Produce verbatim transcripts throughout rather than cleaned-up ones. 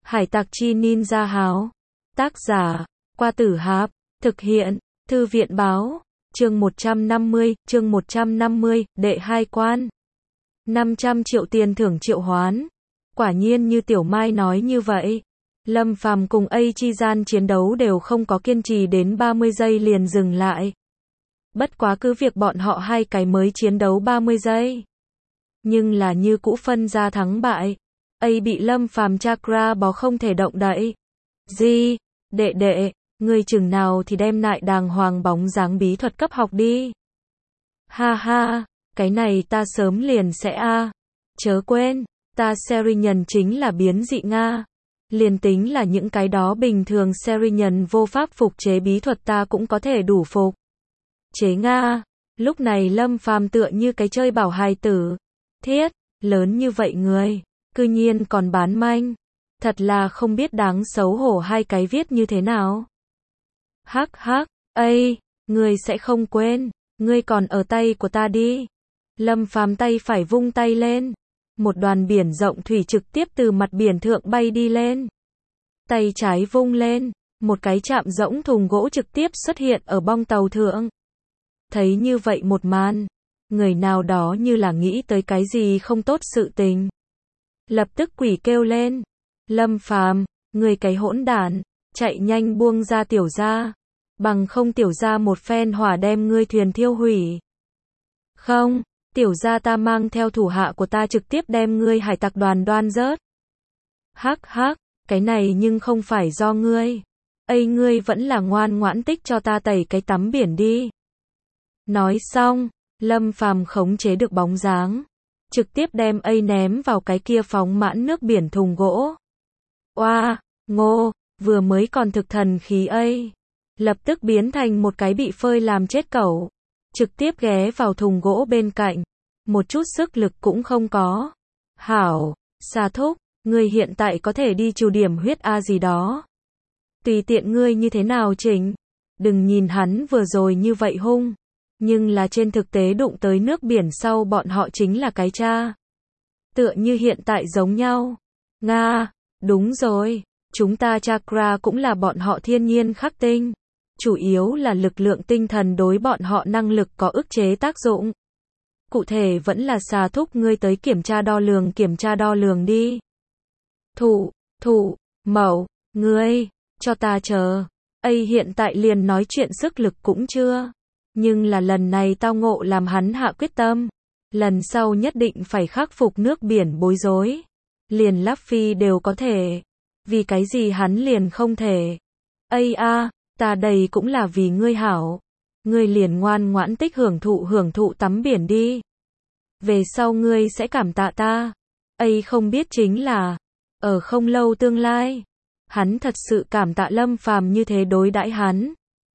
Hải tặc chi ninja háo. Tác giả, Qua Tử Hạp. Thực hiện, Thư viện báo. Chương một trăm năm mươi, chương một trăm năm mươi, đệ hai quan. năm trăm triệu tiền thưởng triệu hoán. Quả nhiên như Tiểu Mai nói như vậy. Lâm Phàm cùng A chi gian chiến đấu đều không có kiên trì đến ba mươi giây liền dừng lại. Bất quá cứ việc bọn họ hai cái mới chiến đấu ba mươi giây. Nhưng là như cũ phân ra thắng bại. A bị Lâm Phàm chakra bó không thể động đậy. Gì? Đệ đệ, ngươi chừng nào thì đem lại đàng hoàng bóng dáng bí thuật cấp học đi. Ha ha, cái này ta sớm liền sẽ a. À. Chớ quên, ta Serinhân chính là biến dị Nga. Liền tính là những cái đó bình thường Serinhân vô pháp phục chế bí thuật ta cũng có thể đủ phục. Chế Nga, lúc này Lâm Phàm tựa như cái chơi bảo hài tử. Thiết, lớn như vậy người, cư nhiên còn bán manh. Thật là không biết đáng xấu hổ hai cái viết như thế nào. Hắc hắc, ây, ngươi sẽ không quên, ngươi còn ở tay của ta đi. Lâm Phàm tay phải vung tay lên. Một đoàn biển rộng thủy trực tiếp từ mặt biển thượng bay đi lên. Tay trái vung lên, một cái chạm rỗng thùng gỗ trực tiếp xuất hiện ở bong tàu thượng. Thấy như vậy một màn, người nào đó như là nghĩ tới cái gì không tốt sự tình. Lập tức quỷ kêu lên. Lâm Phàm, người cái hỗn đản, chạy nhanh buông ra tiểu gia. Bằng không tiểu gia một phen hỏa đem ngươi thuyền thiêu hủy. Không, tiểu gia ta mang theo thủ hạ của ta trực tiếp đem ngươi hải tặc đoàn đoan rớt. Hắc hắc, cái này nhưng không phải do ngươi. Ây ngươi vẫn là ngoan ngoãn tích cho ta tẩy cái tắm biển đi. Nói xong, Lâm Phàm khống chế được bóng dáng. Trực tiếp đem A ném vào cái kia phóng mãn nước biển thùng gỗ. Oa, ngô, vừa mới còn thực thần khí A. Lập tức biến thành một cái bị phơi làm chết cẩu. Trực tiếp ghé vào thùng gỗ bên cạnh. Một chút sức lực cũng không có. Hảo, Sa thúc, ngươi hiện tại có thể đi trù điểm huyết A gì đó. Tùy tiện ngươi như thế nào chỉnh. Đừng nhìn hắn vừa rồi như vậy hung. Nhưng là trên thực tế đụng tới nước biển sau bọn họ chính là cái cha. Tựa như hiện tại giống nhau. Nga, đúng rồi, chúng ta chakra cũng là bọn họ thiên nhiên khắc tinh. Chủ yếu là lực lượng tinh thần đối bọn họ năng lực có ức chế tác dụng. Cụ thể vẫn là Xà thúc ngươi tới kiểm tra đo lường kiểm tra đo lường đi. Thụ, thụ, mậu, ngươi, cho ta chờ. A hiện tại liền nói chuyện sức lực cũng chưa. Nhưng là lần này tao ngộ làm hắn hạ quyết tâm. Lần sau nhất định phải khắc phục nước biển bối rối. Liền Luffy đều có thể. Vì cái gì hắn liền không thể. Ây a, ta đây cũng là vì ngươi hảo. Ngươi liền ngoan ngoãn tích hưởng thụ hưởng thụ tắm biển đi. Về sau ngươi sẽ cảm tạ ta. Ây không biết chính là, ở không lâu tương lai, hắn thật sự cảm tạ Lâm Phàm như thế đối đãi hắn.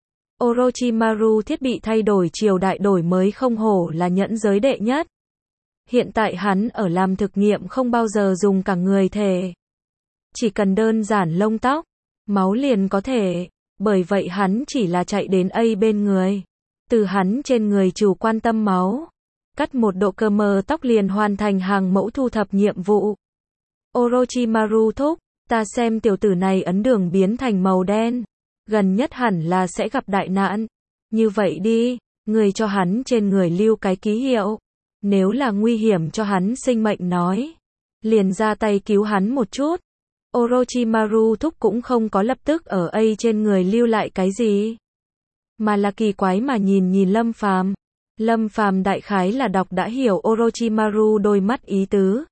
Orochimaru thiết bị thay đổi triều đại đổi mới không hổ là nhẫn giới đệ nhất. Hiện tại hắn ở làm thực nghiệm không bao giờ dùng cả người thể. Chỉ cần đơn giản lông tóc, máu liền có thể. Bởi vậy hắn chỉ là chạy đến A bên người. Từ hắn trên người chủ quan tâm máu. Cắt một độ cơ mờ tóc liền hoàn thành hàng mẫu thu thập nhiệm vụ. Orochimaru thúc, ta xem tiểu tử này ấn đường biến thành màu đen. Gần nhất hẳn là sẽ gặp đại nạn. Như vậy đi, người cho hắn trên người lưu cái ký hiệu. Nếu là nguy hiểm cho hắn sinh mệnh nói. Liền ra tay cứu hắn một chút. Orochimaru thúc cũng không có lập tức ở A trên người lưu lại cái gì. Mà là kỳ quái mà nhìn nhìn Lâm Phàm. Lâm Phàm đại khái là đọc đã hiểu Orochimaru đôi mắt ý tứ.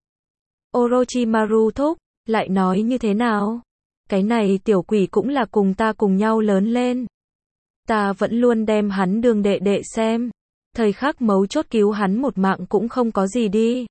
Orochimaru thúc, lại nói như thế nào? Cái này tiểu quỷ cũng là cùng ta cùng nhau lớn lên. Ta vẫn luôn đem hắn đương đệ đệ xem. Thời khắc mấu chốt cứu hắn một mạng cũng không có gì đi.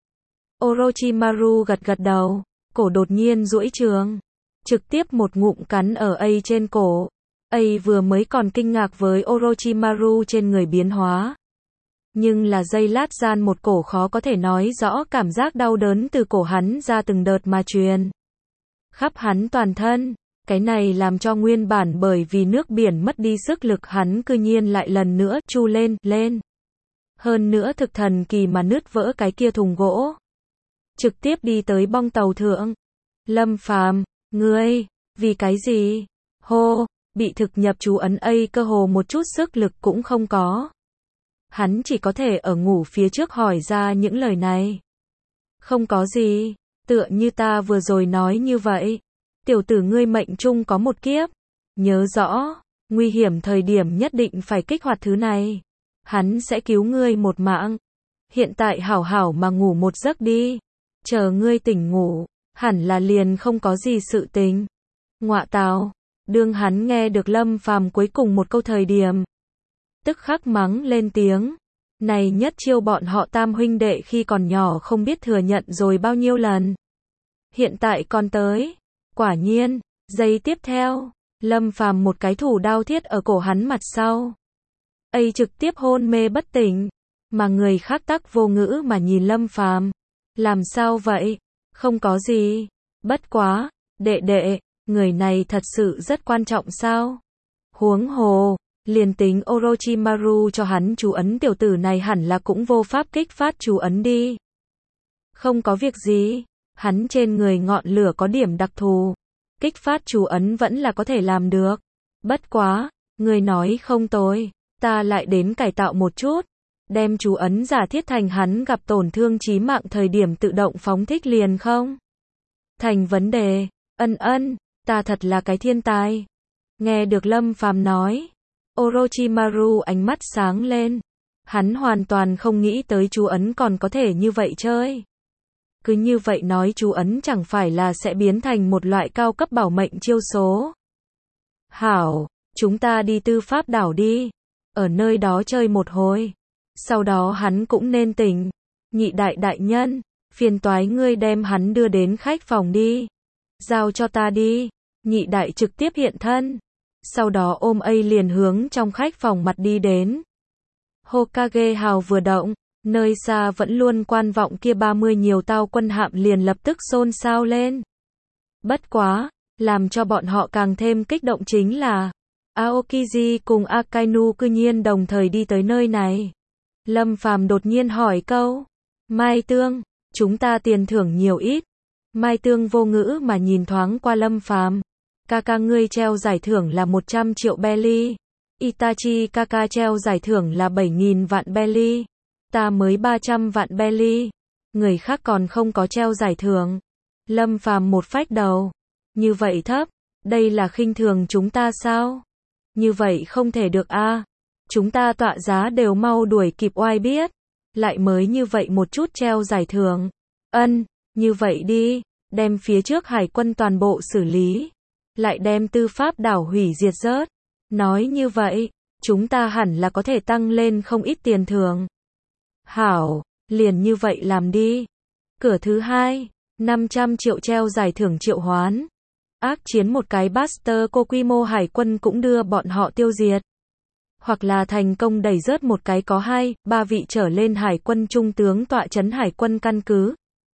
Orochimaru gật gật đầu, cổ đột nhiên duỗi trường. Trực tiếp một ngụm cắn ở A trên cổ. A vừa mới còn kinh ngạc với Orochimaru trên người biến hóa. Nhưng là giây lát gian một cổ khó có thể nói rõ cảm giác đau đớn từ cổ hắn ra từng đợt mà truyền. Khắp hắn toàn thân, cái này làm cho nguyên bản bởi vì nước biển mất đi sức lực hắn cư nhiên lại lần nữa chu lên, lên. Hơn nữa thực thần kỳ mà nứt vỡ cái kia thùng gỗ. Trực tiếp đi tới bong tàu thượng. Lâm Phàm, Ngươi, vì cái gì? Hô, bị thực nhập chú ấn ấy cơ hồ một chút sức lực cũng không có. Hắn chỉ có thể ở ngủ phía trước hỏi ra những lời này. Không có gì, tựa như ta vừa rồi nói như vậy. Tiểu tử ngươi mệnh chung có một kiếp. Nhớ rõ, nguy hiểm thời điểm nhất định phải kích hoạt thứ này. Hắn sẽ cứu ngươi một mạng. Hiện tại hảo hảo mà ngủ một giấc đi. Chờ ngươi tỉnh ngủ, hẳn là liền không có gì sự tình. Ngọa tào, đương hắn nghe được Lâm Phàm cuối cùng một câu thời điểm. Tức khắc mắng lên tiếng. Này nhất chiêu bọn họ tam huynh đệ khi còn nhỏ không biết thừa nhận rồi bao nhiêu lần. Hiện tại còn tới. Quả nhiên, giây tiếp theo, Lâm Phàm một cái thủ đao thiết ở cổ hắn mặt sau. ấy trực tiếp hôn mê bất tỉnh. Mà người khác tắc vô ngữ mà nhìn Lâm Phàm. Làm sao vậy? Không có gì. Bất quá, đệ đệ, người này thật sự rất quan trọng sao? Huống hồ, liền tính Orochimaru cho hắn chú ấn tiểu tử này hẳn là cũng vô pháp kích phát chú ấn đi. Không có việc gì, hắn trên người ngọn lửa có điểm đặc thù. Kích phát chú ấn vẫn là có thể làm được. Bất quá, người nói không tồi, ta lại đến cải tạo một chút. Đem chú ấn giả thiết thành hắn gặp tổn thương chí mạng thời điểm tự động phóng thích liền không? Thành vấn đề, ân ân, ta thật là cái thiên tài. Nghe được Lâm Phàm nói, Orochimaru ánh mắt sáng lên. Hắn hoàn toàn không nghĩ tới chú ấn còn có thể như vậy chơi. Cứ như vậy nói chú ấn chẳng phải là sẽ biến thành một loại cao cấp bảo mệnh chiêu số. Hảo, chúng ta đi tư pháp đảo đi. Ở nơi đó chơi một hồi. Sau đó hắn cũng nên tỉnh. Nhị đại đại nhân, phiền toái ngươi đem hắn đưa đến khách phòng đi. Giao cho ta đi. Nhị đại trực tiếp hiện thân. Sau đó ôm A liền hướng trong khách phòng mặt đi đến. Hokage hào vừa động, nơi xa vẫn luôn quan vọng kia ba mươi nhiều tao quân hạm liền lập tức xôn xao lên. Bất quá, làm cho bọn họ càng thêm kích động chính là Aokiji cùng Akainu cư nhiên đồng thời đi tới nơi này. Lâm Phàm đột nhiên hỏi câu, Mai Tương, chúng ta tiền thưởng nhiều ít? Mai Tương vô ngữ mà nhìn thoáng qua Lâm Phàm. Kaka ngươi treo giải thưởng là một trăm triệu belly. Itachi Kaka treo giải thưởng là bảy nghìn vạn belly. Ta mới ba trăm vạn belly. Người khác còn không có treo giải thưởng. Lâm Phàm một phách đầu. Như vậy thấp, đây là khinh thường chúng ta sao? Như vậy không thể được a. À. Chúng ta tọa giá đều mau đuổi kịp oai biết. Lại mới như vậy một chút treo giải thưởng. Ân, như vậy đi, đem phía trước hải quân toàn bộ xử lý. Lại đem tư pháp đảo hủy diệt rớt. Nói như vậy, chúng ta hẳn là có thể tăng lên không ít tiền thưởng. Hảo, liền như vậy làm đi. Cửa thứ hai, năm trăm triệu treo giải thưởng triệu hoán. Ác chiến một cái Buster cô quy mô hải quân cũng đưa bọn họ tiêu diệt. Hoặc là thành công đẩy rớt một cái có hai, ba vị trở lên hải quân trung tướng tọa trấn hải quân căn cứ.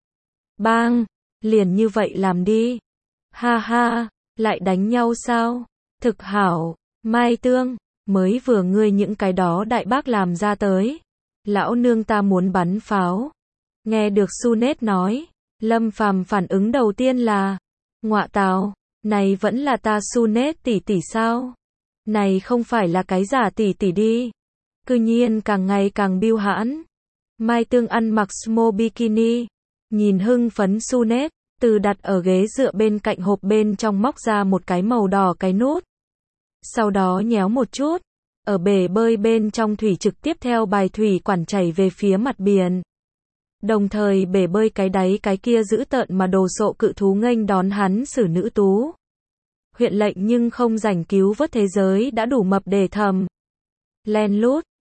Bang, liền như vậy làm đi. Ha ha, lại đánh nhau sao? Thực hảo, Mai Tương, mới vừa ngươi những cái đó đại bác làm ra tới. Lão nương ta muốn bắn pháo. Nghe được Sunet nói, Lâm Phàm phản ứng đầu tiên là, ngọa tào, này vẫn là ta Sunet tỷ tỷ sao? Này không phải là cái giả tỷ tỷ đi. Cư nhiên càng ngày càng biêu hãn. Mai Tương ăn mặc small bikini, nhìn hưng phấn Sunet, từ đặt ở ghế dựa bên cạnh hộp bên trong móc ra một cái màu đỏ cái nút. Sau đó nhéo một chút, ở bể bơi bên trong thủy trực tiếp theo bài thủy quản chảy về phía mặt biển. Đồng thời bể bơi cái đáy cái kia dữ tợn mà đồ sộ cự thú nghênh đón hắn xử nữ tú. Huyện lệnh nhưng không rảnh cứu vớt thế giới đã đủ mập để thầm. Len lút,